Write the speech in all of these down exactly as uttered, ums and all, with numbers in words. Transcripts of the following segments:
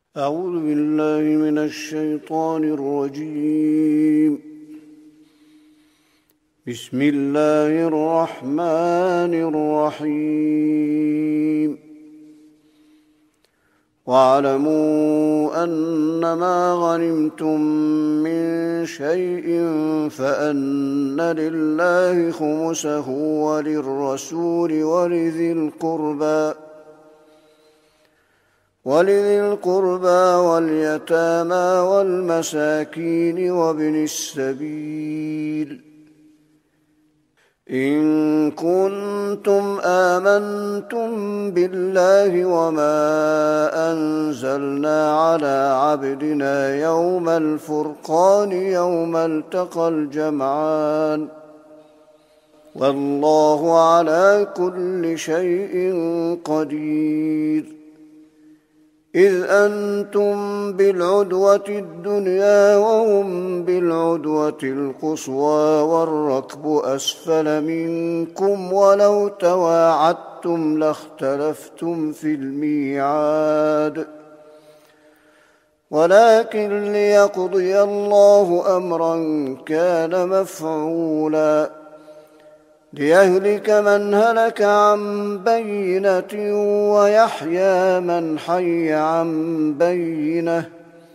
أعوذ بالله من الشيطان الرجيم. بسم الله الرحمن الرحيم. واعلموا أنما غنمتم من شيء فأن لله خمسه وللرسول ولذي القربى ولذي القربى واليتامى والمساكين وابن السبيل إن كنتم آمنتم بالله وما أنزلنا على عبدنا يوم الفرقان يوم التقى الجمعان والله على كل شيء قدير. إذ أنتم بالعدوة الدنيا وهم بالعدوة القصوى والركب أسفل منكم ولو تواعدتم لاختلفتم في الميعاد ولكن ليقضي الله أمرا كان مفعولا ليهلك من هلك عن بينة ويحيى من حي عن بينة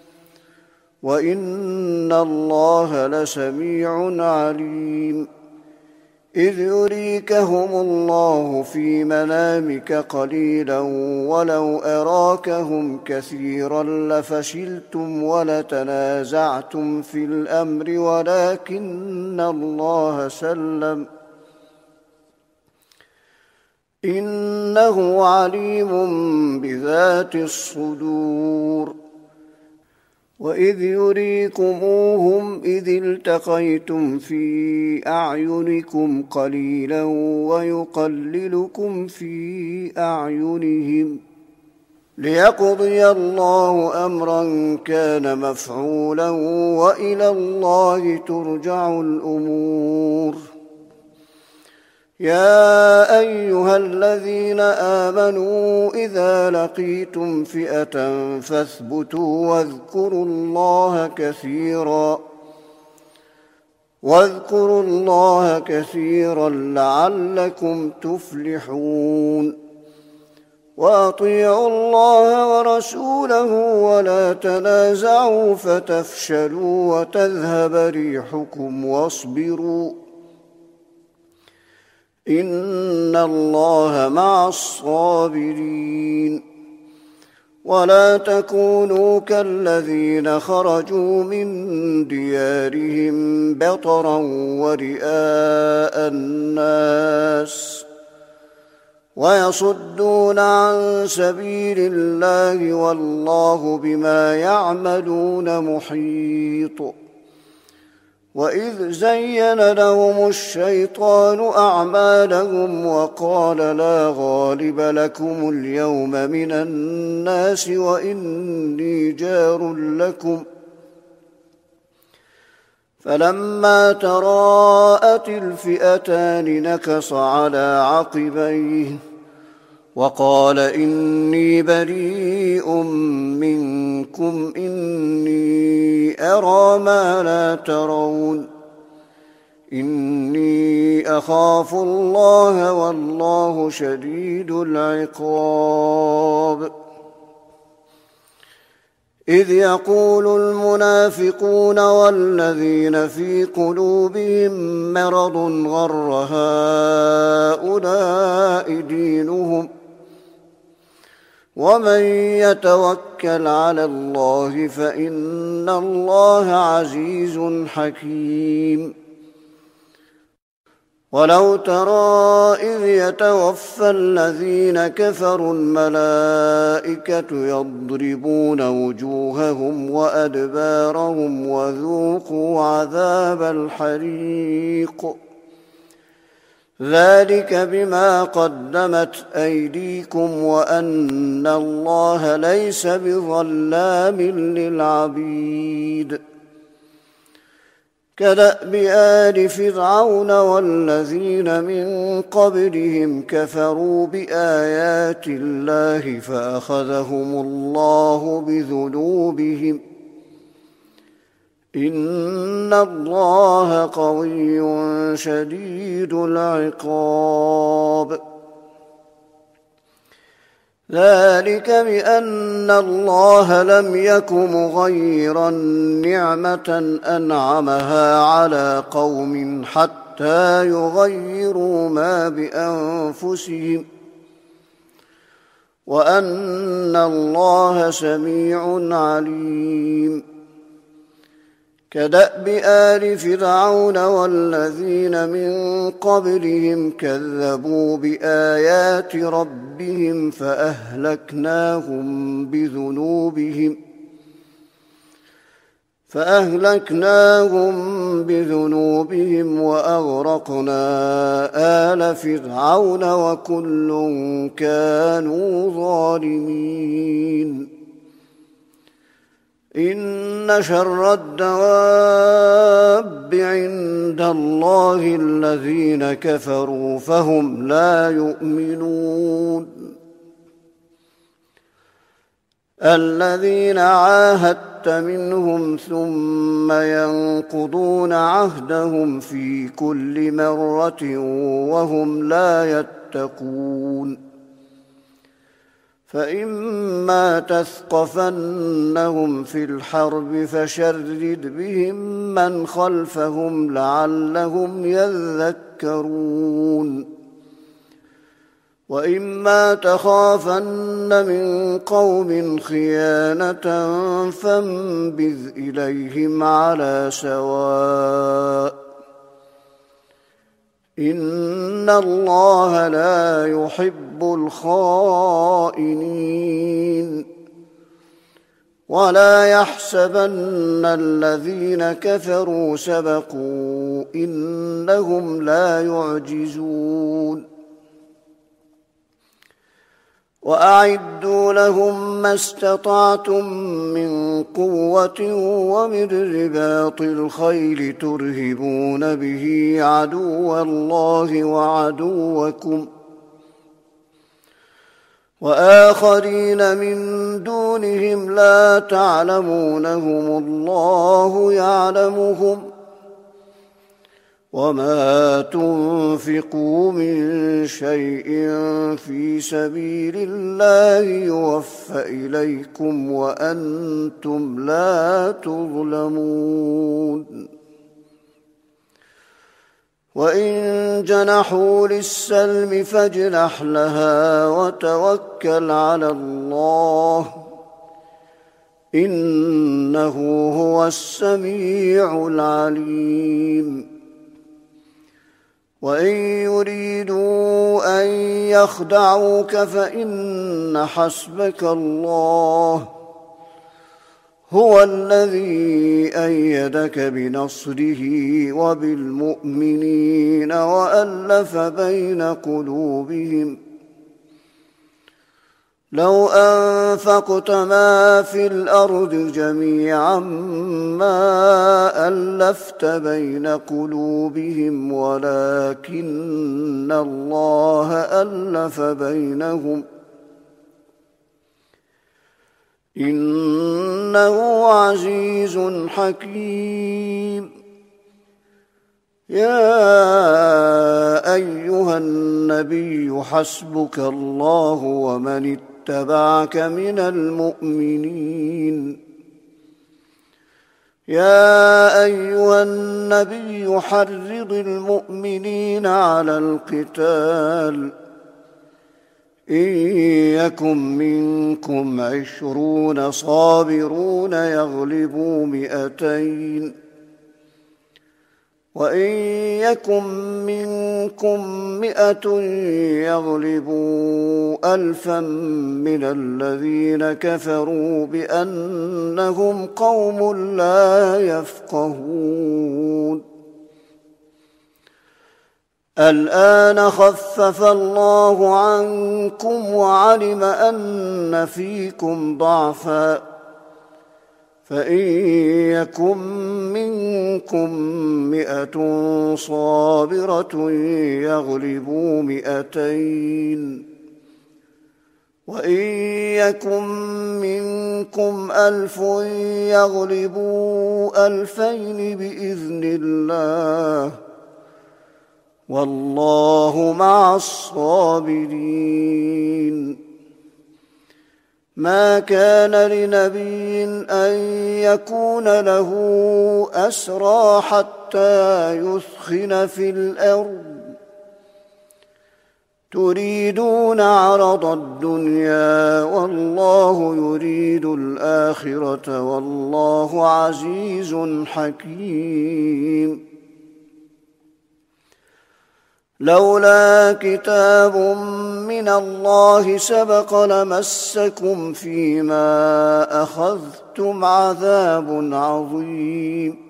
وإن الله لسميع عليم. إذ يريكهم الله في منامك قليلا ولو أراكهم كثيرا لفشلتم ولتنازعتم في الأمر ولكن الله سلم إنه عليم بذات الصدور. وإذ يريكموهم إذ التقيتم في أعينكم قليلا ويقللكم في أعينهم ليقضي الله أمرا كان مفعولا وإلى الله ترجع الأمور. يا أيها الذين آمنوا إذا لقيتم فئة فاثبتوا واذكروا الله كثيرا واذكروا الله كثيرا لعلكم تفلحون. وأطيعوا الله ورسوله ولا تنازعوا فتفشلوا وتذهب ريحكم واصبروا إن الله مع الصابرين. ولا تكونوا كالذين خرجوا من ديارهم بطرا ورئاء الناس ويصدون عن سبيل الله والله بما يعملون محيط. وإذ زين لهم الشيطان أعمالهم وقال لا غالب لكم اليوم من الناس وإني جار لكم فلما تراءت الفئتان نكص على عقبيه وقال إني بريء منكم إني أرى ما لا ترون إني أخاف الله والله شديد العقاب. إذ يقول المنافقون والذين في قلوبهم مرض غر هؤلاء دينهم ومن يتوكل على الله فإن الله عزيز حكيم. ولو ترى إذ يتوفى الذين كفروا الملائكة يضربون وجوههم وأدبارهم وذوقوا عذاب الحريق ذلك بما قدمت أيديكم وأن الله ليس بظلام للعبيد. كدأب آل فرعون والذين من قبلهم كفروا بآيات الله فأخذهم الله بذنوبهم إن الله قوي شديد العقاب. ذلك بأن الله لم يك مغيرا نعمة أنعمها على قوم حتى يغيروا ما بأنفسهم وأن الله سميع عليم. كدأب آل فرعون والذين من قبلهم كذبوا بآيات ربهم فأهلكناهم بذنوبهم فأهلكناهم بذنوبهم وأغرقنا آل فرعون وكل كانوا ظالمين. إن شر الدواب عند الله الذين كفروا فهم لا يؤمنون. الذين عاهدت منهم ثم ينقضون عهدهم في كل مرة وهم لا يتقون. فإما تثقفنهم في الحرب فشرد بهم من خلفهم لعلهم يذكرون. وإما تخافن من قوم خيانة فانبذ إليهم على سواء إن الله لا يحب الخائنين. ولا يحسبن الذين كفروا سبقوا إنهم لا يعجزون. وأعدوا لهم ما استطعتم من قوة ومن رباط الخيل ترهبون به عدو الله وعدوكم وآخرين من دونهم لا تعلمونهم الله يعلمهم وما تنفقوا من شيء في سبيل الله يوفى إليكم وأنتم لا تظلمون. وإن جنحوا للسلم فاجنح لها وتوكل على الله إنه هو السميع العليم. وإن يريدوا أن يخدعوك فإن حسبك الله هو الذي أيدك بنصره وبالمؤمنين وألف بين قلوبهم لو أنفقت ما في الأرض جميعا ما ألفت بين قلوبهم ولكن الله ألف بينهم إنه عزيز حكيم. يا أيها النبي حسبك الله ومن اتبعك من المؤمنين. يا أيها النبي حرض المؤمنين على القتال إن يكن منكم عشرون صابرون يغلبوا مئتين وإن يكن منكم مئة يغلبوا ألفا من الذين كفروا بأنهم قوم لا يفقهون. الآن خفف الله عنكم وعلم أن فيكم ضعفا فإن يكن منكم مئة صابرة يغلبوا مئتين وإن يكن منكم ألف يغلبوا ألفين بإذن الله والله مع الصابرين. ما كان لنبي أن يكون له أسرى حتى يثخن في الأرض تريدون عرض الدنيا والله يريد الآخرة والله عزيز حكيم. لولا كتاب من الله سبق لمسكم فيما أخذتم عذاب عظيم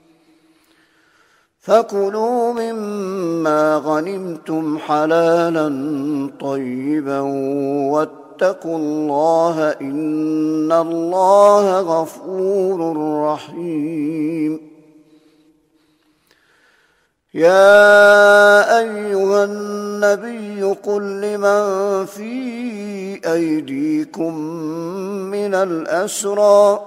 فكلوا مما غنمتم حلالا طيبا واتقوا الله إن الله غفور رحيم. يا أيها النبي قل لمن في أيديكم من الأسرى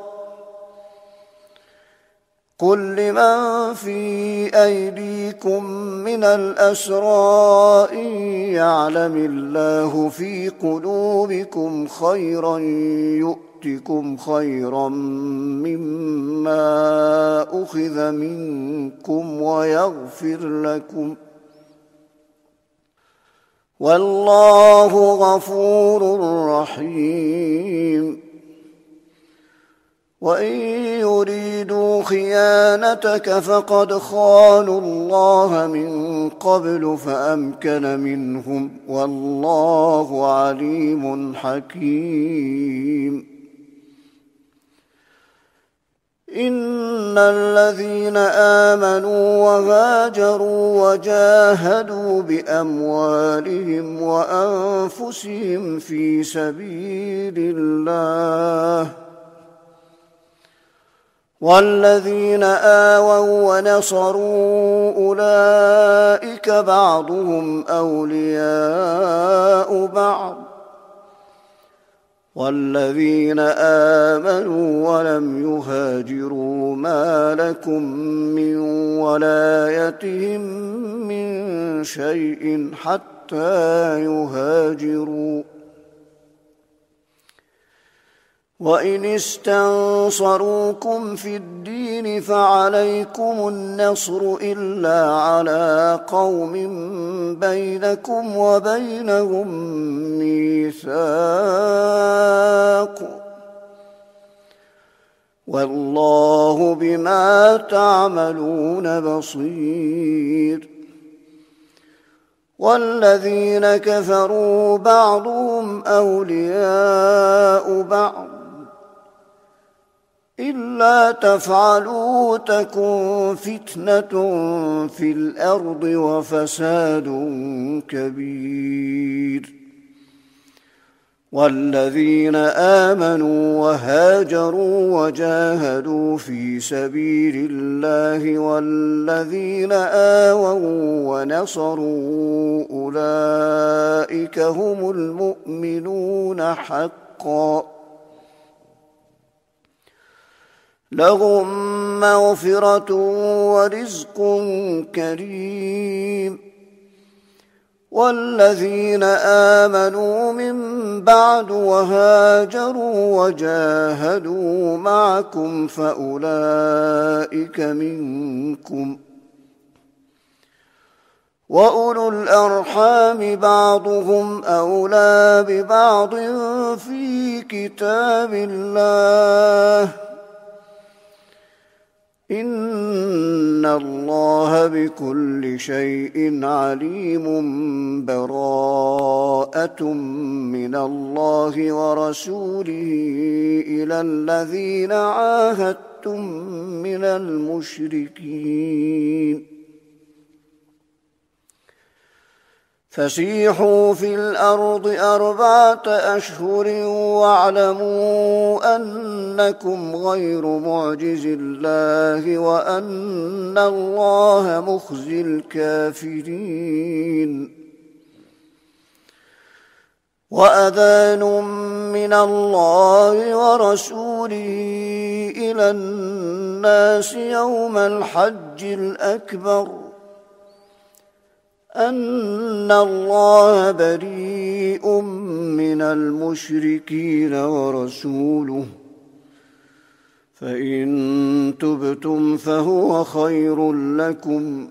قل لمن في أيديكم من الأسرى إن يعلم الله في قلوبكم خيرا يؤتكم خيرا مما أخذ منكم ويغفر لكم والله غفور رحيم. وإن يريدوا خيانتك فقد خانوا الله من قبل فأمكن منهم والله عليم حكيم. إن الذين آمنوا وهاجروا وجاهدوا بأموالهم وأنفسهم في سبيل الله والذين آووا ونصروا أولئك بعضهم أولياء بعض والذين آمنوا ولم يهاجروا ما لكم من ولايتهم من شيء حتى يهاجروا وإن استنصروكم في الدين فعليكم النصر إلا على قوم بينكم وبينهم ميثاق والله بما تعملون بصير. والذين كفروا بعضهم أولياء بعض إلا تفعلوا تكن فتنة في الأرض وفساد كبير. والذين آمنوا وهاجروا وجاهدوا في سبيل الله والذين آووا ونصروا أولئك هم المؤمنون حقا لهم مغفرة ورزق كريم. والذين آمنوا من بعد وهاجروا وجاهدوا معكم فأولئك منكم وأولو الأرحام بعضهم أولى ببعض في كتاب الله إن الله بكل شيء عليم. براءة من الله ورسوله إلى الذين عاهدتم من المشركين فسيحوا في الأرض أربعة أشهر واعلموا أنكم غير معجز الله وأن الله مخزي الكافرين. وأذان من الله ورسوله إلى الناس يوم الحج الأكبر أن الله بريء من المشركين ورسوله، فإن تبتم فهو خير لكم،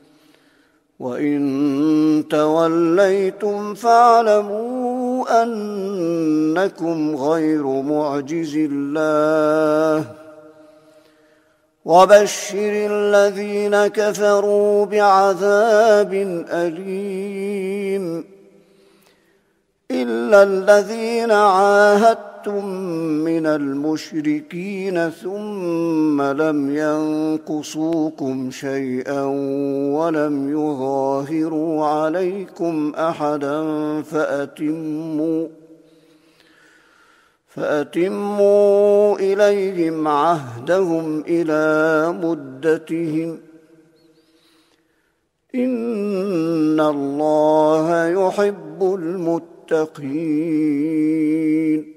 وإن توليتم فاعلموا أنكم غير معجز الله. وبشر الذين كفروا بعذاب أليم إلا الذين عاهدتم من المشركين ثم لم ينقصوكم شيئا ولم يظاهروا عليكم أحدا فأتموا فأتموا إليهم عهدهم إلى مدتهم إن الله يحب المتقين.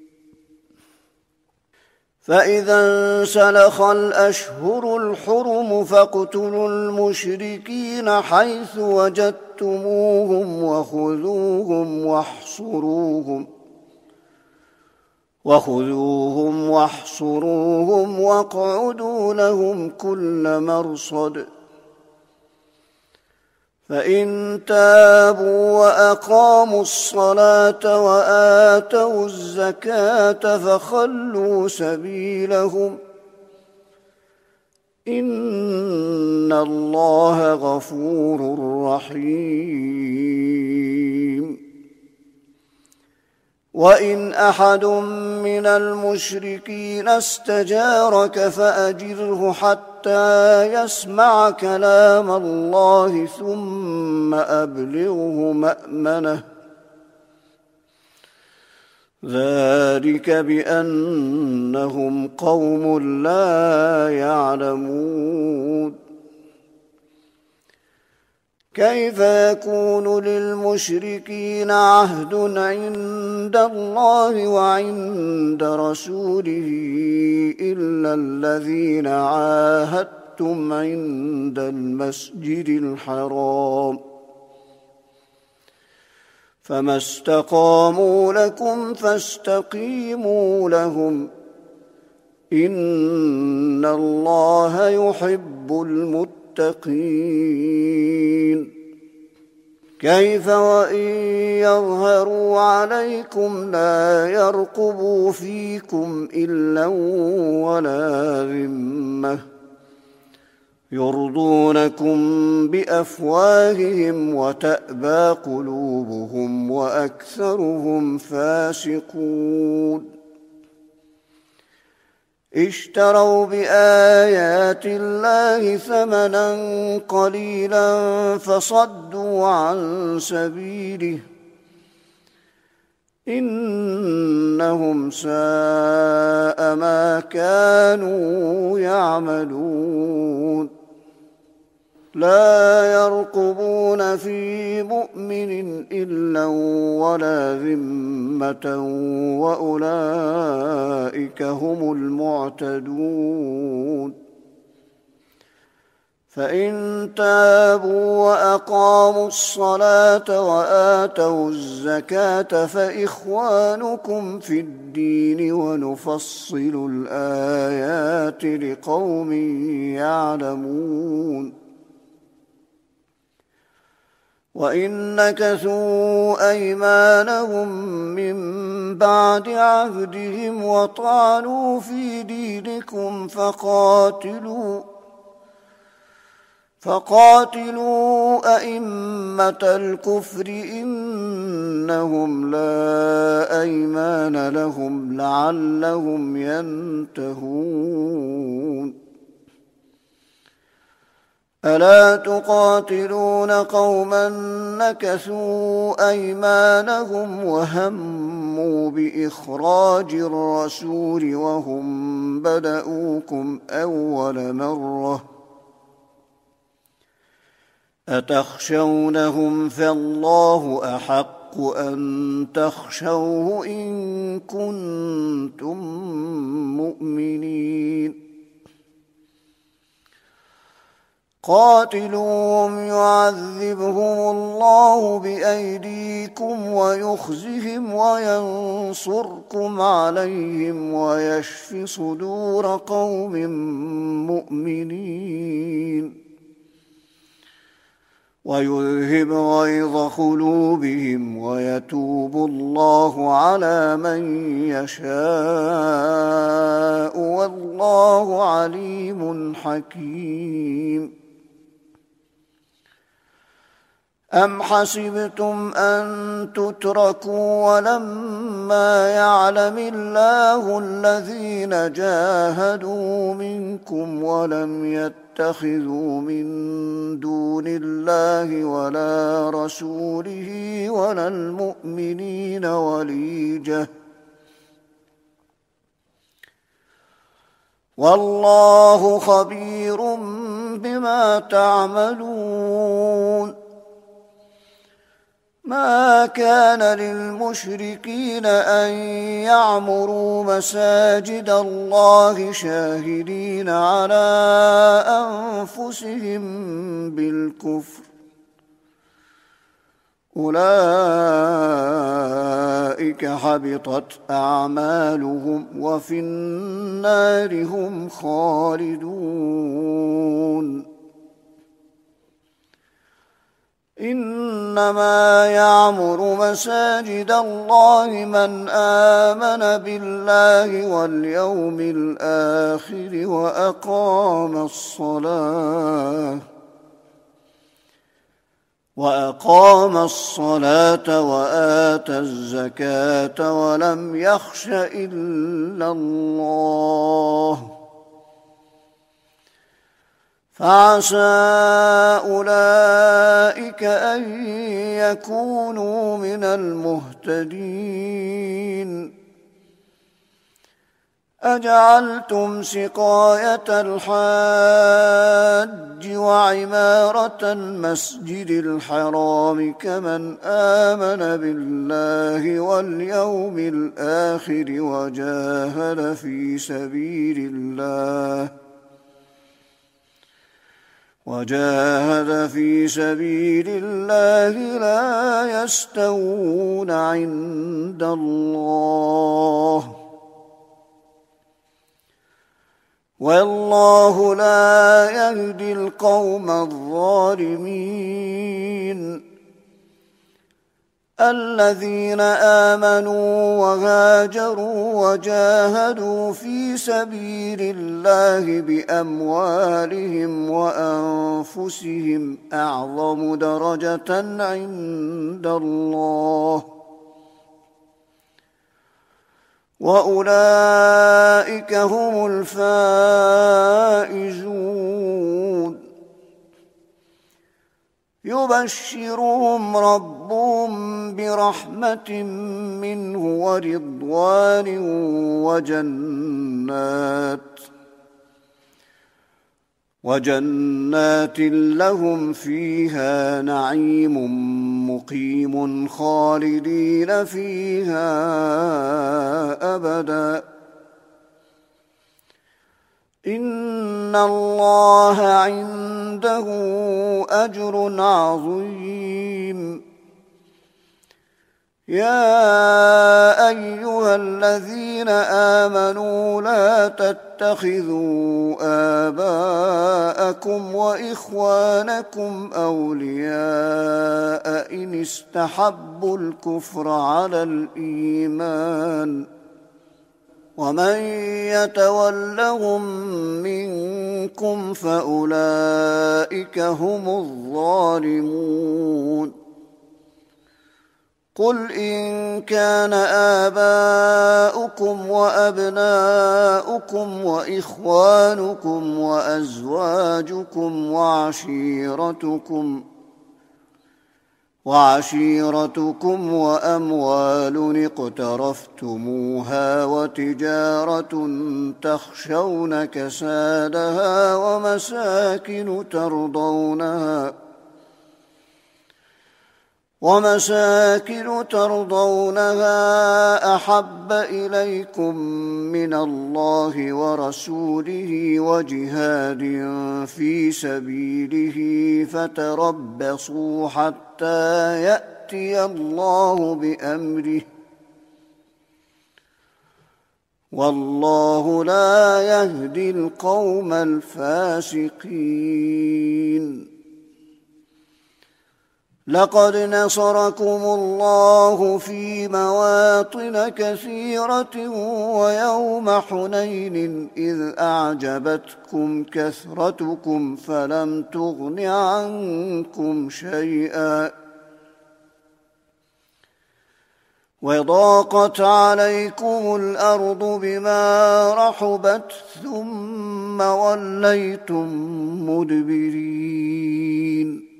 فإذا انسلخ الأشهر الحرم فاقتلوا المشركين حيث وجدتموهم وخذوهم واحصروهم وخذوهم واحصروهم واقعدوا لهم كل مرصد. فإن تابوا وأقاموا الصلاة وآتوا الزكاة فخلوا سبيلهم إن الله غفور رحيم. وإن أحد من المشركين استجارك فأجره حتى يسمع كلام الله ثم أبلغه مأمنه، ذلك بأنهم قوم لا يعلمون. كيف يكون للمشركين عهد عند الله وعند رسوله إلا الذين عاهدتم عند المسجد الحرام، فما استقاموا لكم فاستقيموا لهم إن الله يحب المتقين. المتقين. كيف وإن يظهروا عليكم لا يرقبوا فيكم إلا ولا ذمة يرضونكم بأفواههم وتأبى قلوبهم وأكثرهم فاسقون. اشتروا بآيات الله ثمنا قليلا فصدوا عن سبيله إنهم ساء ما كانوا يعملون. لا يرقبون في مؤمن إلا ولا ذمة وأولئك هم المعتدون. فإن تابوا وأقاموا الصلاة وآتوا الزكاة فإخوانكم في الدين ونفصل الآيات لقوم يعلمون. وإن نكثوا أيمانهم من بعد عهدهم وطعنوا في دينكم فقاتلوا فقاتلوا أئمة الكفر إنهم لا أيمان لهم لعلهم ينتهون. ألا تقاتلون قوما نكثوا أيمانهم وهموا بإخراج الرسول وهم بدؤوكم أول مرة أتخشونهم فالله أحق أن تخشوه إن كنتم مؤمنين قاتلوهم يعذبهم الله بأيديكم ويخزهم وينصركم عليهم ويشف صدور قوم مؤمنين ويذهب غيظ قلوبهم ويتوب الله على من يشاء والله عليم حكيم أم حسبتم أن تتركوا ولما يعلم الله الذين جاهدوا منكم ولم يتخذوا من دون الله ولا رسوله ولا المؤمنين وليجة والله خبير بما تعملون ما كان للمشركين أن يعمروا مساجد الله شاهدين على أنفسهم بالكفر أولئك حبطت أعمالهم وفي النار هم خالدون إنما يعمر مساجد الله من آمن بالله واليوم الآخر وأقام الصلاة وأقام الصلاة وآتى الزكاة ولم يخش إلا الله فعسى أولئك أن يكونوا من المهتدين أجعلتم سقاية الحاج وعمارة المسجد الحرام كمن آمن بالله واليوم الآخر وجاهد في سبيل الله وجاهد في سبيل الله لا يستوون عند الله والله لا يهدي القوم الظالمين الذين آمنوا وهاجروا وجاهدوا في سبيل الله بأموالهم وأنفسهم أعظم درجة عند الله وأولئك هم الفائزون يبشرهم ربهم برحمة منه ورضوان وجنات وجنات لهم فيها نعيم مقيم خالدين فيها أبدا إن الله عنده أجر عظيم يا أيها الذين آمنوا لا تتخذوا آباءكم وإخوانكم أولياء إن استحبوا الكفر على الإيمان ومن يتولهم منكم فأولئك هم الظالمون قل إن كان آباؤكم وأبناؤكم وإخوانكم وأزواجكم وعشيرتكم وعشيرتكم وأموال اقترفتموها وتجارة تخشون كسادها ومساكن ترضونها ومساكن ترضونها أحب إليكم من الله ورسوله وجهاد في سبيله فتربصوا حتى يأتي الله بأمره والله لا يهدي القوم الفاسقين. لقد نصركم الله في مواطن كثيرة ويوم حنين إذ أعجبتكم كثرتكم فلم تغن عنكم شيئا وضاقت عليكم الأرض بما رحبت ثم وليتم مدبرين.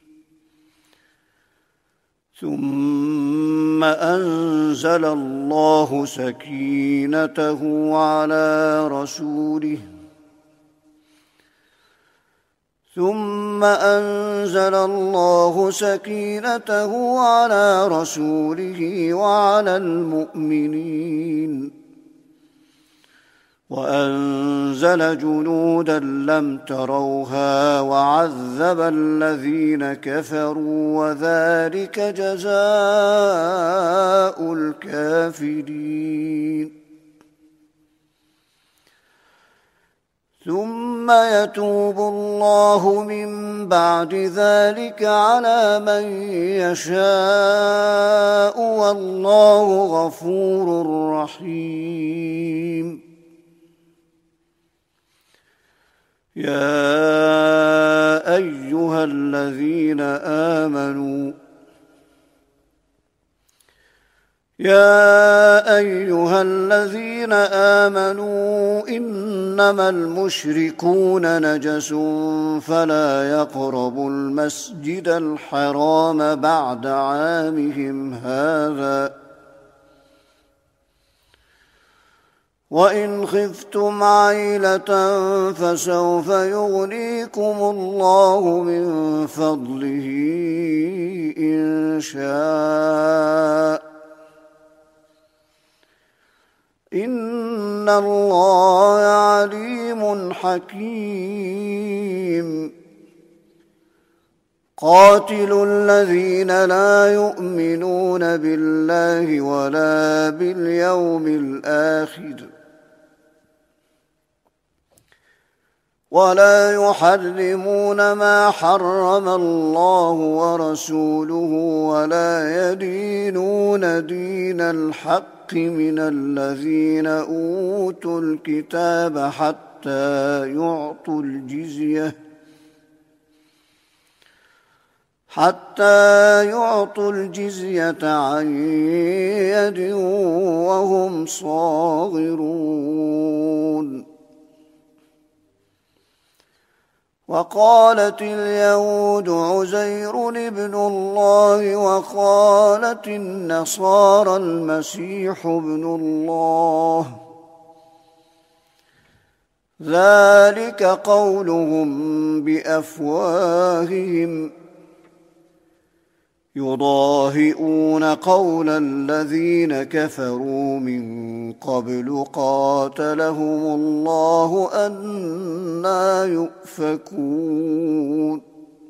ثم أنزل الله سكينته على رسوله ثم أنزل الله سكينته على رسوله وعلى المؤمنين وأنزل جنودا لم تروها وعذب الذين كفروا وذلك جزاء الكافرين. ثم يتوب الله من بعد ذلك على من يشاء والله غفور رحيم. يا أيها الذين آمنوا يا أيها الذين آمنوا إنما المشركون نجس فلا يقربوا المسجد الحرام بعد عامهم هذا وإن خفتم عيلة فسوف يغنيكم الله من فضله إن شاء إن الله عليم حكيم. قاتلوا الذين لا يؤمنون بالله ولا باليوم الآخر ولا يحرمون ما حرم الله ورسوله ولا يدينون دين الحق من الذين أوتوا الكتاب حتى يعطوا الجزية حتى يعطوا الجزية عن يد وهم صاغرون. وقالت اليهود عزير ابن الله وقالت النصارى المسيح ابن الله ذلك قولهم بأفواههم يضاهئون قول الذين كفروا من قبل قاتلهم الله أنى يؤفكون.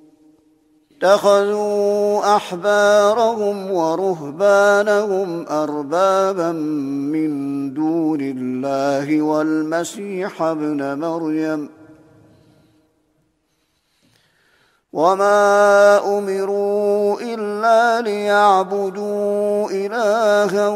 اتخذوا أحبارهم ورهبانهم أربابا من دون الله والمسيح ابن مريم وما أمروا إلا ليعبدوا إلها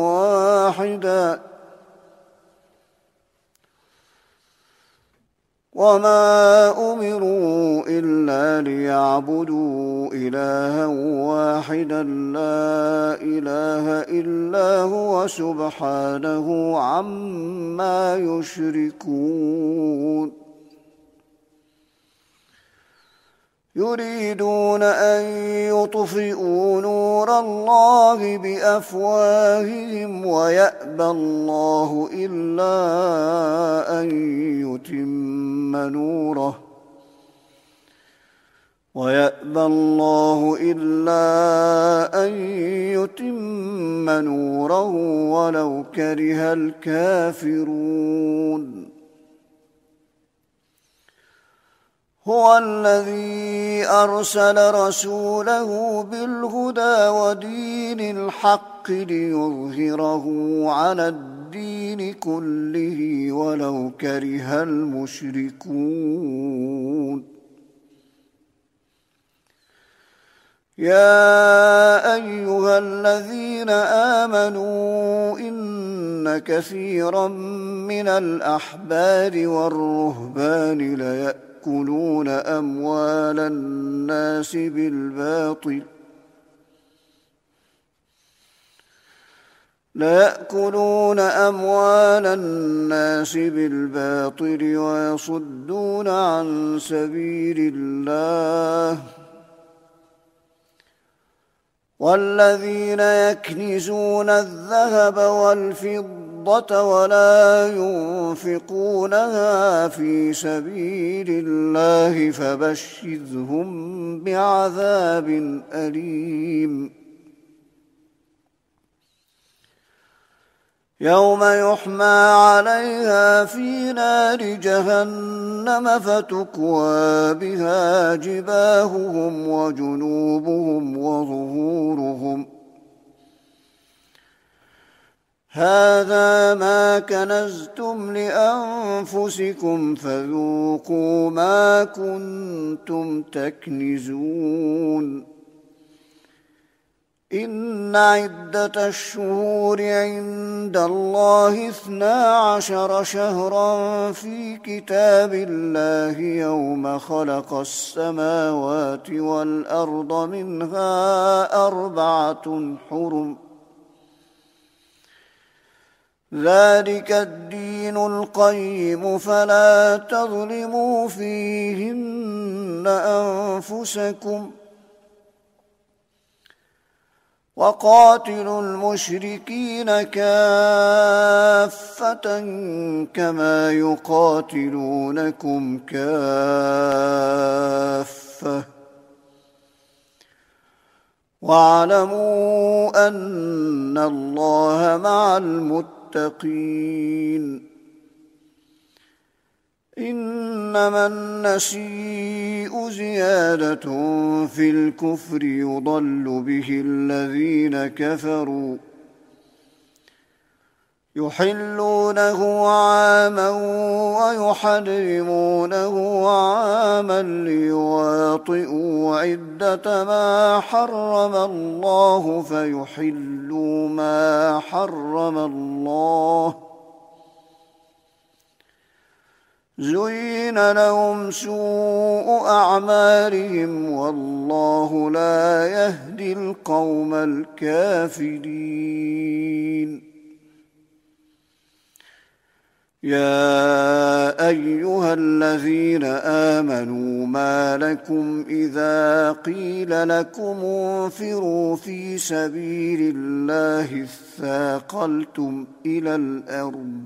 واحدا وما أمروا إلا ليعبدوا إلها واحدا لا إله إلا هو سبحانه عما يشركون يريدون أن يطفئوا نور الله بأفواههم ويأبى الله إلا أن يتم نوره ويأبى الله إلا أن يتم نوره ولو كره الكافرون هو الذي أرسل رسوله بالهدى ودين الحق ليظهره على الدين كله ولو كره المشركون يا أيها الذين آمنوا إن كثيرا من الأحبار والرهبان ليأتون يأكلون أموال الناس بالباطل ليأكلون أموال الناس بالباطل ويصدون عن سبيل الله والذين يكنزون الذهب والفضة ولا ينفقونها في سبيل الله فبشرهم بعذاب أليم يوم يحمى عليها في نار جهنم فتكوى بها جباههم وجنوبهم وظهورهم هذا ما كنزتم لأنفسكم فذوقوا ما كنتم تكنزون إن عدة الشهور عند الله اثنا عشر شهرا في كتاب الله يوم خلق السماوات والأرض منها أربعة حرم ذلك الدين القيم فلا تظلموا فيهن أنفسكم وقاتلوا المشركين كافة كما يقاتلونكم كافة واعلموا أن الله مع المتقين إنما النسيء زيادة في الكفر يضل به الذين كفروا يحلونه عاما ويحرمونه عاما ليواطئوا عدة ما حرم الله فيحلوا ما حرم الله زين لهم سوء أعمالهم والله لا يهدي القوم الكافرين يا أيها الذين آمنوا ما لكم إذا قيل لكم انفروا في سبيل الله اثاقلتم إلى الأرض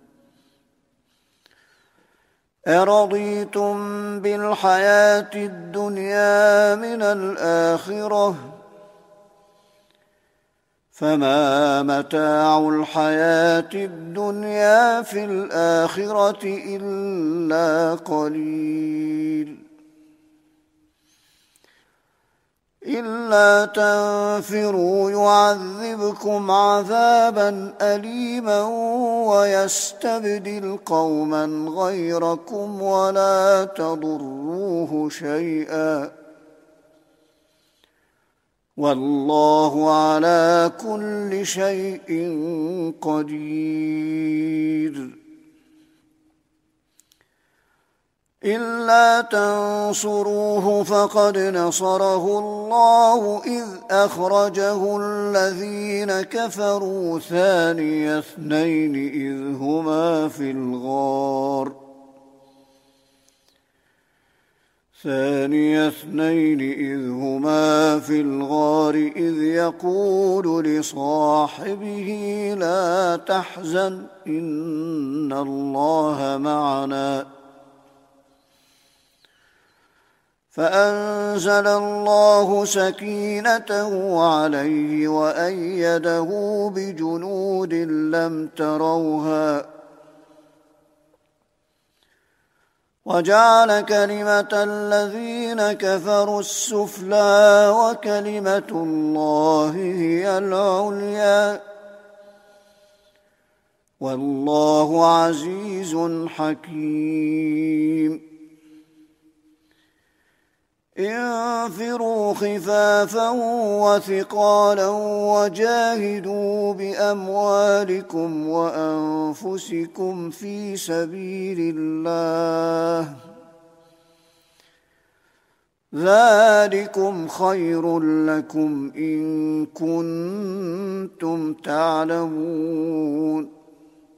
أرضيتم بالحياة الدنيا من الآخرة فما متاع الحياة الدنيا في الآخرة إلا قليل إلا تنفروا يعذبكم عذابا أليما ويستبدل قوما غيركم ولا تضروه شيئا والله على كل شيء قدير إلا تنصروه فقد نصره الله إذ أخرجه الذين كفروا ثاني اثنين إذ هما في الغار ثاني اثنين إذ هما في الغار إذ يقول لصاحبه لا تحزن إن الله معنا فأنزل الله سكينته عليه وأيده بجنود لم تروها وجعل كلمة الذين كفروا السفلى وكلمة الله هي العليا والله عزيز حكيم انفروا خفافا وثقالا وجاهدوا بأموالكم وأنفسكم في سبيل الله ذلكم خير لكم إن كنتم تعلمون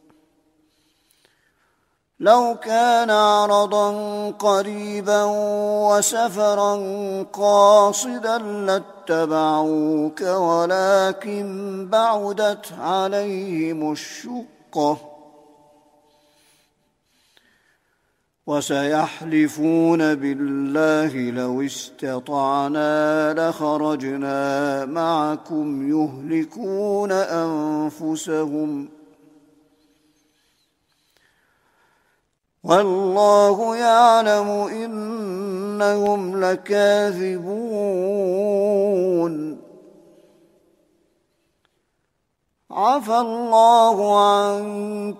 لو كان عرضا قريبا وسفرا قاصدا لاتبعوك ولكن بعدت عليهم الشقة وسيحلفون بالله لو استطعنا لخرجنا معكم يهلكون أنفسهم والله يعلم إنهم لكاذبون عفى الله عنك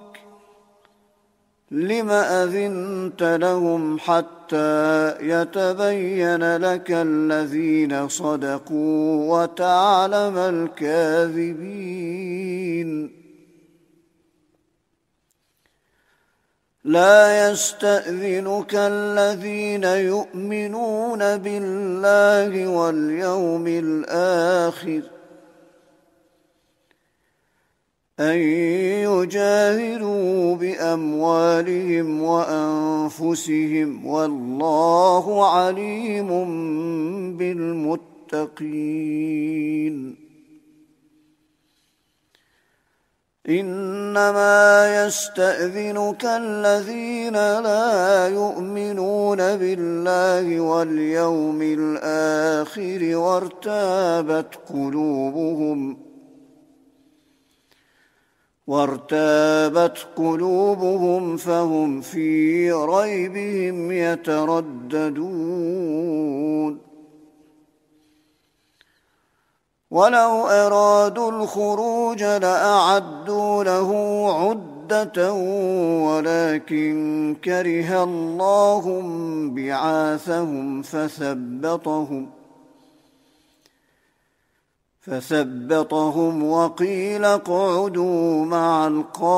لم أذنت لهم حتى يتبين لك الذين صدقوا وتعلم الكاذبين لا يستأذنك الذين يؤمنون بالله واليوم الآخر أن يجاهدوا بأموالهم وأنفسهم والله عليم بالمتقين إنما يستأذنك الذين لا يؤمنون بالله واليوم الآخر وارتابت قلوبهم وارتابت قلوبهم فهم في ريبهم يترددون ولو أرادوا الخروج لأعدوا له عدة ولكن كره الله بعاثهم فثبطهم فثبطهم وقيل اقعدوا مع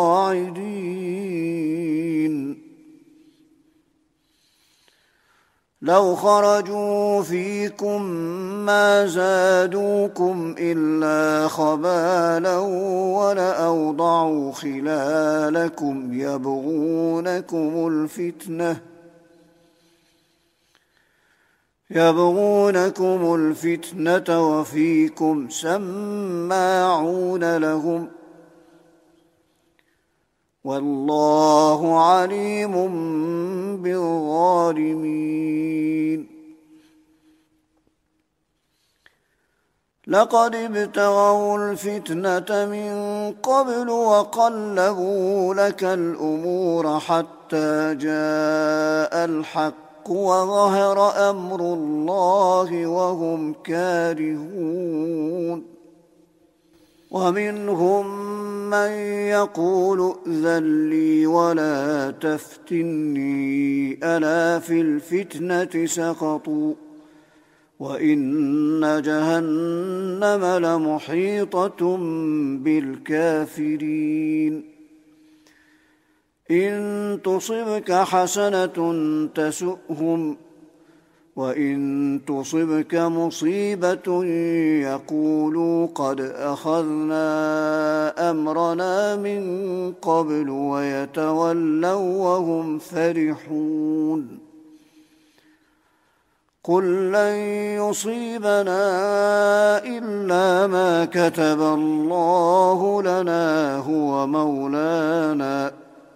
القاعدين لو خرجوا فيكم ما زادوكم إلا خبالا ولأوضعوا خلالكم يبغونكم الفتنة يبغونكم الفتنة وفيكم سماعون لهم والله عليم بالظالمين لقد ابتغوا الفتنة من قبل وقلبوا لك الأمور حتى جاء الحق وظهر أمر الله وهم كارهون ومنهم من يقول ائذن لي ولا تفتني ألا في الفتنة سقطوا وإن جهنم لمحيطة بالكافرين إن تصبك حسنة تسؤهم وإن تصبك مصيبة يقولوا قد أخذنا أمرنا من قبل ويتولوا وهم فرحون قل لن يصيبنا إلا ما كتب الله لنا هو مولانا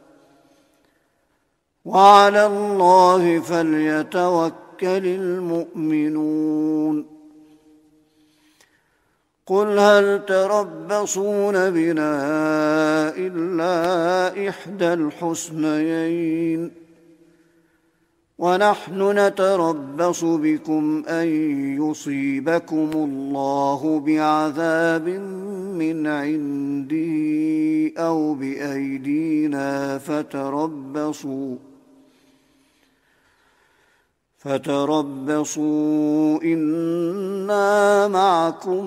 وعلى الله فليتوكل المؤمنون قل هل تربصون بنا إلا إحدى الحسنيين ونحن نتربص بكم أن يصيبكم الله بعذاب من عنده أو بأيدينا فتربصوا فتربصوا إنا معكم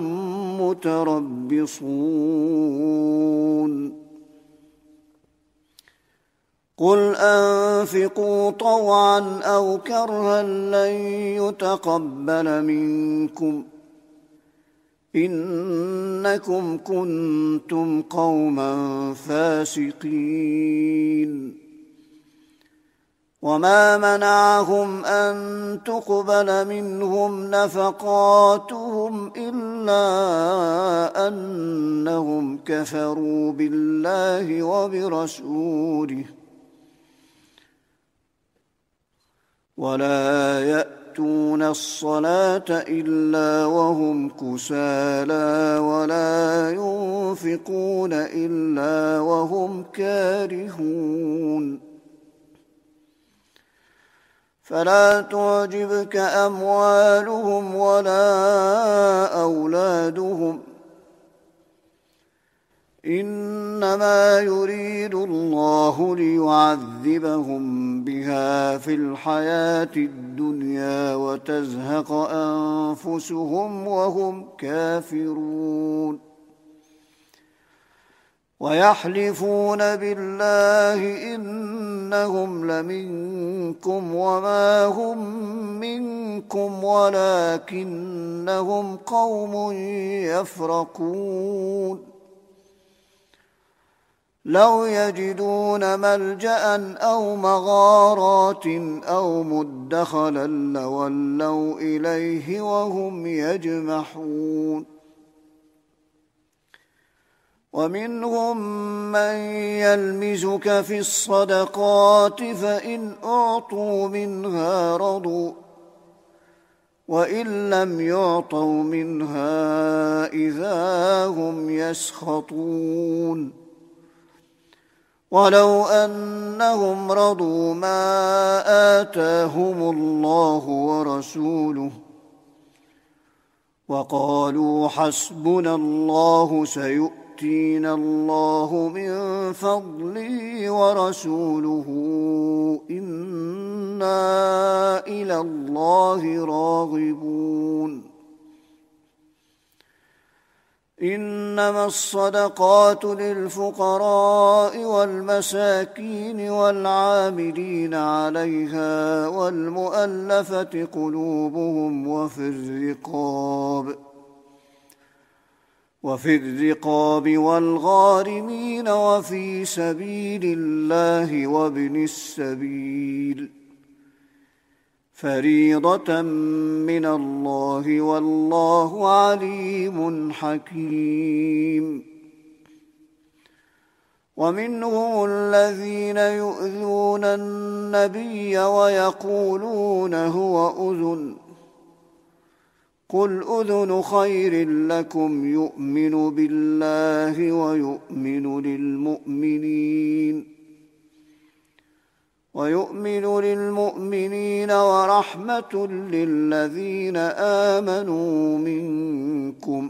متربصون قل أنفقوا طوعا أو كرها لن يتقبل منكم إنكم كنتم قوما فاسقين وما منعهم أن تقبل منهم نفقاتهم إلا أنهم كفروا بالله وبرسوله ولا يأتون الصلاة إلا وهم كسالى ولا ينفقون إلا وهم كارهون فلا تعجبك أموالهم ولا أولادهم إنما يريد الله ليعذبهم بها في الحياة الدنيا وتزهق أنفسهم وهم كافرون ويحلفون بالله إنهم لمنكم وما هم منكم ولكنهم قوم يفرقون لو يجدون ملجأ أو مغارات أو مدخلا لولوا إليه وهم يجمحون ومنهم من يلمزك في الصدقات فإن أعطوا منها رضوا وإن لم يعطوا منها إذا هم يسخطون ولو أنهم رضوا ما آتاهم الله ورسوله وقالوا حسبنا الله سيؤتينا يؤتينا الله من فضله ورسوله إنا إلى الله راغبون إنما الصدقات للفقراء والمساكين والعاملين عليها والمؤلفة قلوبهم وفي الرقاب وفي الرقاب والغارمين وفي سبيل الله وابن السبيل فريضة من الله والله عليم حكيم ومنهم الذين يؤذون النبي ويقولون هو أذن قل أذن خير لكم يؤمن بالله ويؤمن للمؤمنين ويؤمن للمؤمنين ورحمة للذين آمنوا منكم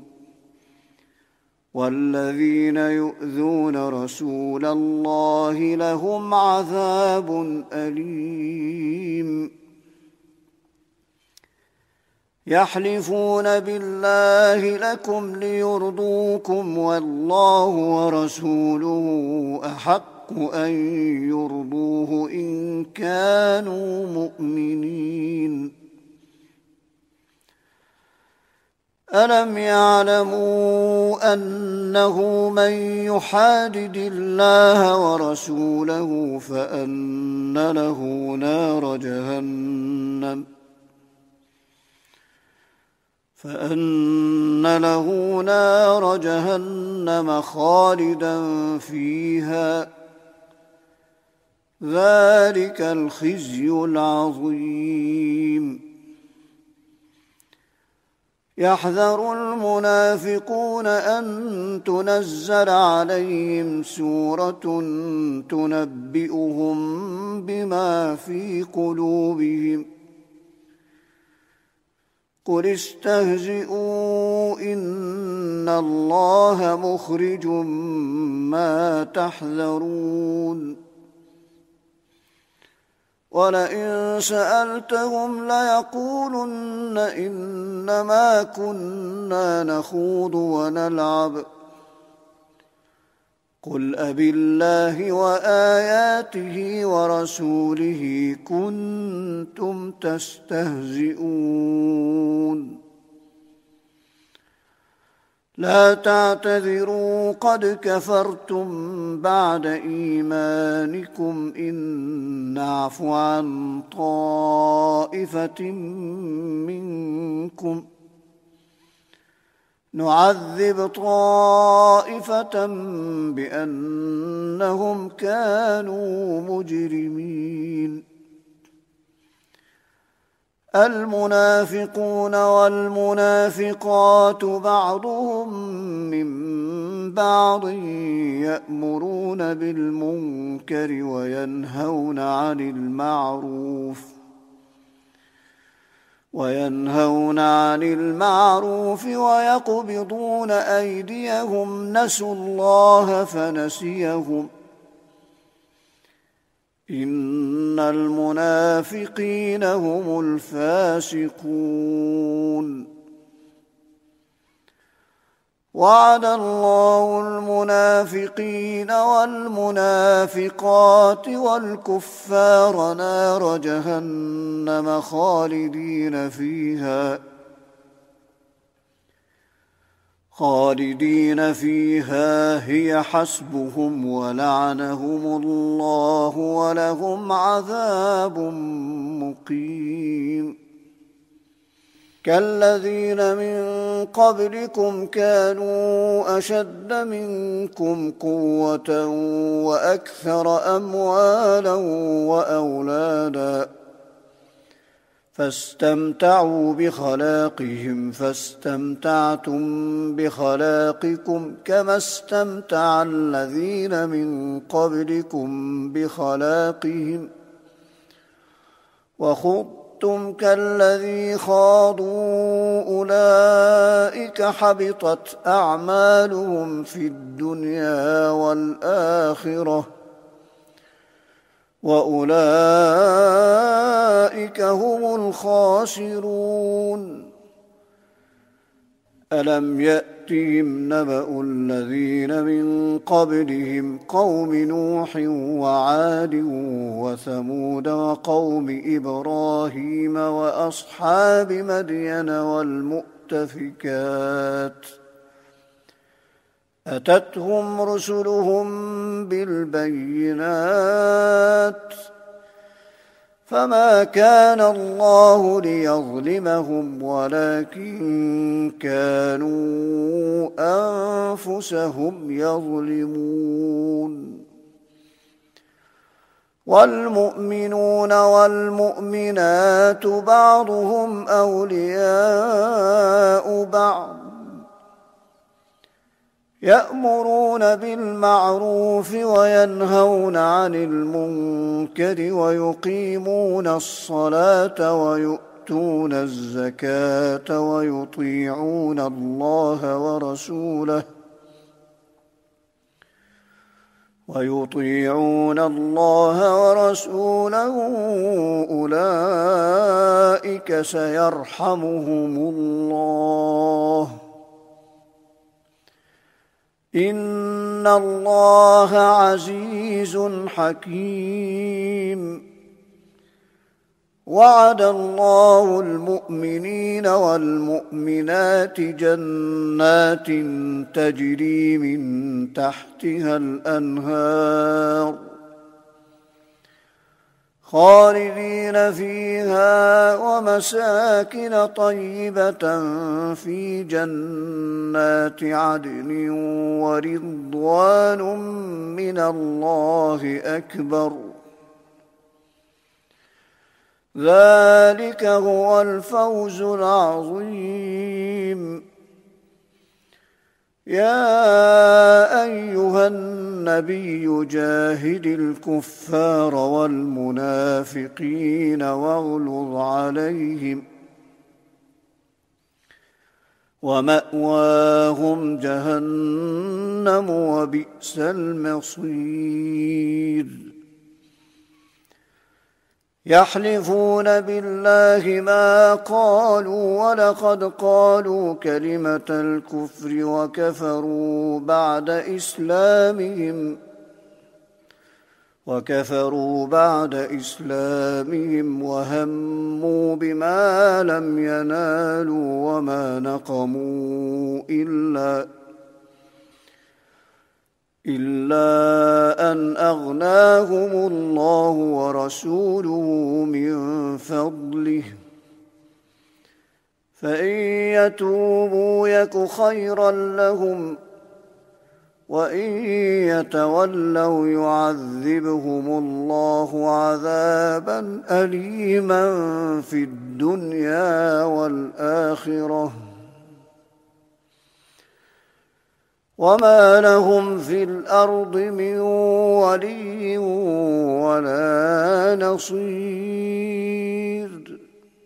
والذين يؤذون رسول الله لهم عذاب أليم يحلفون بالله لكم ليرضوكم والله ورسوله أحق أحق أن يرضوه إن كانوا مؤمنين. ألم يعلموا أنه من يحادد الله ورسوله فأن له نار جهنم فأن له نار جهنم خالدا فيها ذلك الخزي العظيم. يحذر المنافقون أن تنزل عليهم سورة تنبئهم بما في قلوبهم قل استهزئوا إن الله مخرج ما تحذرون. ولئن سألتهم ليقولن إنما كنا نخوض ونلعب قل أبالله وآياته ورسوله كنتم تستهزئون. لا تعتذروا قد كفرتم بعد إيمانكم إن نعف عن طائفة منكم نعذب طائفة بأنهم كانوا مجرمين. المنافقون والمنافقات بعضهم من بعض يأمرون بالمنكر وينهون عن المعروف وينهون عن المعروف ويقبضون أيديهم نسوا الله فنسيهم إن المنافقين هم الفاسقون. وعد الله المنافقين والمنافقات والكفار نار جهنم خالدين فيها خالدين فيها هي حسبهم ولعنهم الله ولهم عذاب مقيم. كالذين من قبلكم كانوا أشد منكم قوة وأكثر أموالا وأولادا فاستمتعوا بخلاقهم فاستمتعتم بخلاقكم كما استمتع الذين من قبلكم بخلاقهم وخضتم كالذي خاضوا أولئك حبطت أعمالهم في الدنيا والآخرة وأولئك هم الخاسرون. ألم يأتهم نبأ الذين من قبلهم قوم نوح وعاد وثمود وقوم إبراهيم وأصحاب مدين والمؤتفكات أتتهم رسلهم بالبينات فما كان الله ليظلمهم ولكن كانوا أنفسهم يظلمون. والمؤمنون والمؤمنات بعضهم أولياء بعض يأمرون بالمعروف وينهون عن المنكر ويقيمون الصلاة ويؤتون الزكاة ويطيعون الله ورسوله ويطيعون الله ورسوله أولئك سيرحمهم الله إن الله عزيز حكيم. وعد الله المؤمنين والمؤمنات جنات تجري من تحتها الأنهار خالدين فيها ومساكن طيبة في جنات عدن ورضوان من الله أكبر. ذلك هو الفوز العظيم. يا أيها النبي جاهد الكفار والمنافقين واغلظ عليهم ومأواهم جهنم وبئس المصير. يحلفون بالله ما قالوا ولقد قالوا كلمة الكفر وكفروا بعد إسلامهم وكفروا بعد إسلامهم وهموا بما لم ينالوا وما نقموا إلا إلا أن أغناهم الله ورسوله من فضله فإن يتوبوا يك خيرا لهم وإن يتولوا يعذبهم الله عذابا أليما في الدنيا والآخرة وما لهم في الأرض من ولي ولا نصير.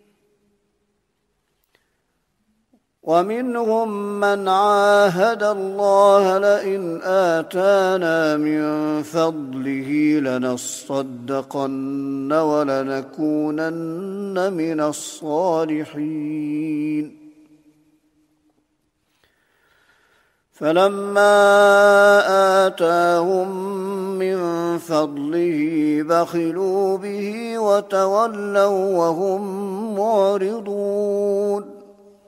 ومنهم من عاهد الله لئن آتانا من فضله لنصدقن ولنكونن من الصالحين. فلما آتاهم من فضله بخلوا به وتولوا وهم معرضون.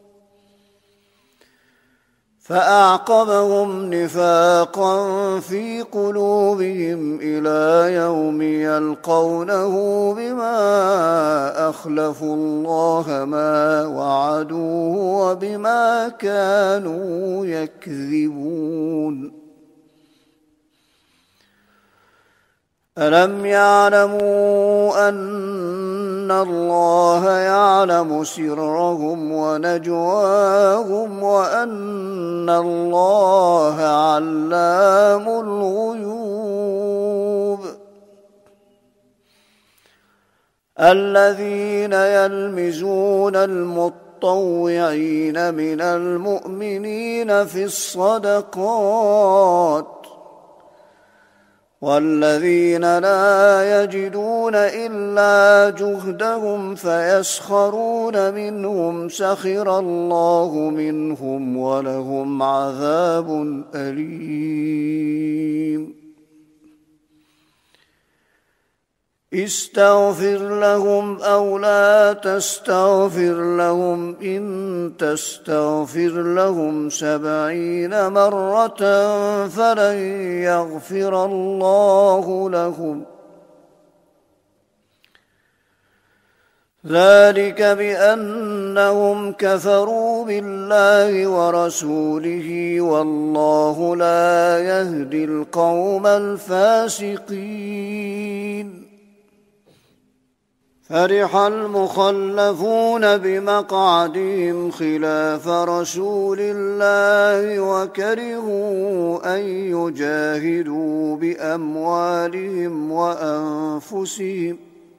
فأعقبهم نفاقا في قلوبهم إلى يوم يلقونه بما أخلفوا الله ما وعدوه وبما كانوا يكذبون. ألم يعلموا أن الله يعلم سرهم ونجواهم وأن الله علام الغيوب. الذين يلمزون المطوعين من المؤمنين في الصدقات والذين لا يجدون إلا جهدهم فيسخرون منهم سخر الله منهم ولهم عذاب أليم. استغفر لهم أو لا تستغفر لهم إن تستغفر لهم سبعين مرة فلن يغفر الله لهم ذلك بأنهم كفروا بالله ورسوله والله لا يهدي القوم الفاسقين. فرح المخلفون بمقعدهم خلاف رسول الله وكرهوا أن يجاهدوا بأموالهم وأنفسهم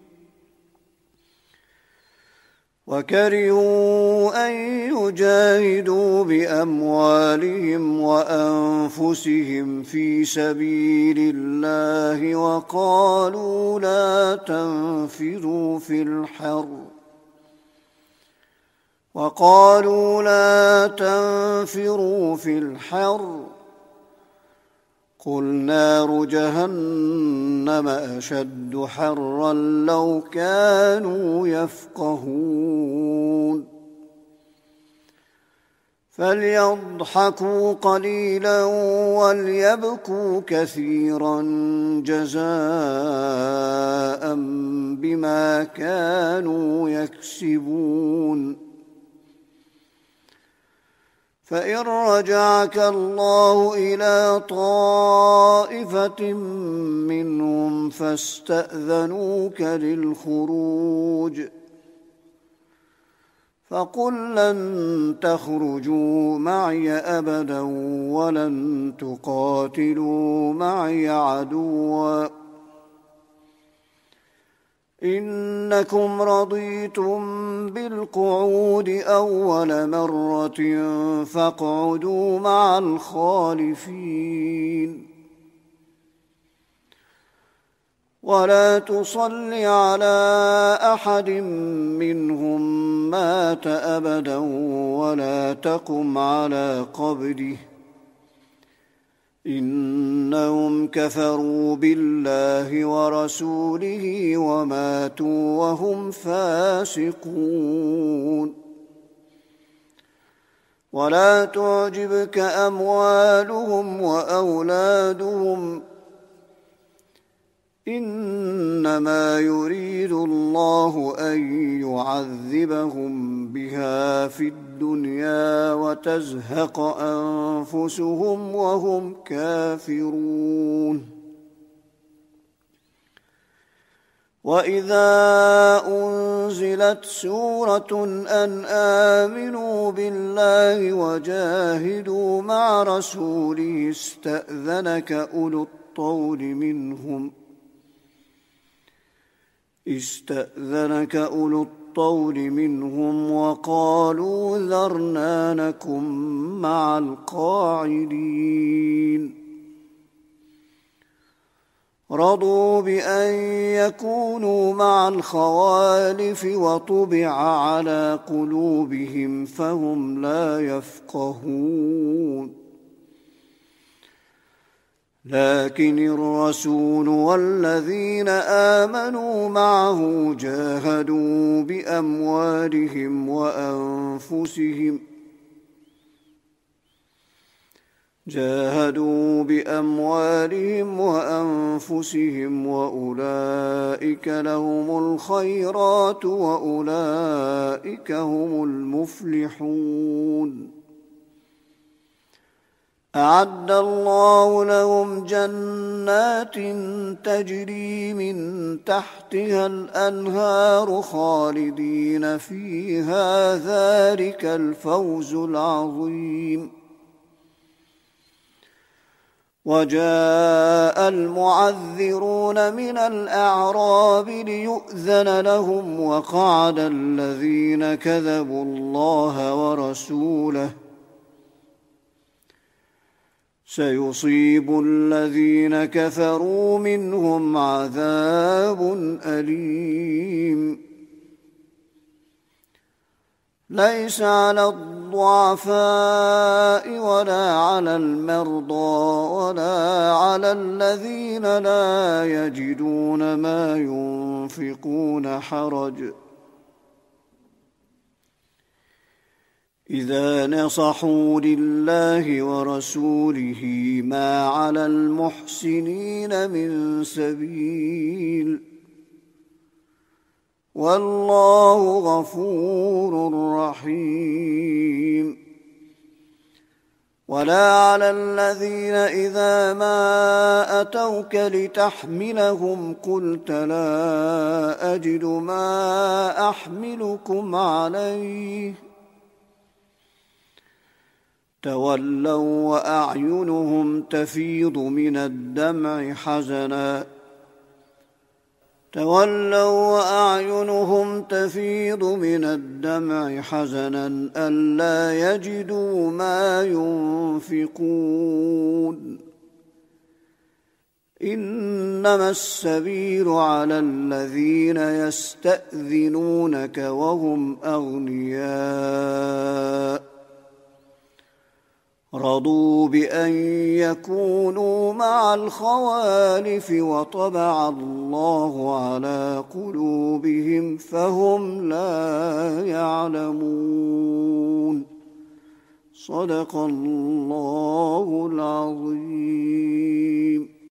وكرهوا أن يجاهدوا بأموالهم وأنفسهم في سبيل الله وقالوا لا تنفروا في الحر وقالوا لا تنفروا في الحر قل نار جهنم أشد حرا لو كانوا يفقهون فليضحكوا قليلا وليبكوا كثيرا جزاء بما كانوا يكسبون فإن رجعك الله إلى طائفة منهم فاستأذنوك للخروج فقل لن تخرجوا معي أبدا ولن تقاتلوا معي عدوا إنكم رضيتم بالقعود أول مرة فاقعدوا مع الخالفين ولا تصل على أحد منهم مات أبدا ولا تقم على قبره إنهم كفروا بالله ورسوله وماتوا وهم فاسقون ولا تعجبك أموالهم وأولادهم إنما يريد الله أن يعذبهم بها في الدنيا وتزهق أنفسهم وهم كافرون وإذا أنزلت سورة أن آمنوا بالله وجاهدوا مع رسوله استأذنك أولو الطول منهم استأذنك أولو الطول منهم وقالوا ذرنا نكن مع القاعدين رضوا بأن يكونوا مع الخوالف وطبع على قلوبهم فهم لا يفقهون لكن الرسول والذين آمنوا معه جاهدوا بأموالهم وأنفسهم جاهدوا بأموالهم وأنفسهم وأولئك لهم الخيرات وأولئك هم المفلحون أعد الله لهم جنات تجري من تحتها الأنهار خالدين فيها ذلك الفوز العظيم وجاء المعذرون من الأعراب ليؤذن لهم وقعد الذين كذبوا الله ورسوله سيصيب الذين كفروا منهم عذاب أليم ليس على الضعفاء ولا على المرضى ولا على الذين لا يجدون ما ينفقون حرج إذا نصحوا لله ورسوله ما على المحسنين من سبيل والله غفور رحيم ولا على الذين إذا ما أتوك لتحملهم قلت لا أجد ما أحملكم عليه تولوا وأعينهم تفيض من الدمع حزنا تولوا وأعينهم تفيض من الدمع حزنا ألا يجدوا ما ينفقون إنما السبيل على الذين يستأذنونك وهم أغنياء رضوا بأن يكونوا مع الخوالف وطبع الله على قلوبهم فهم لا يعلمون. صدق الله العظيم.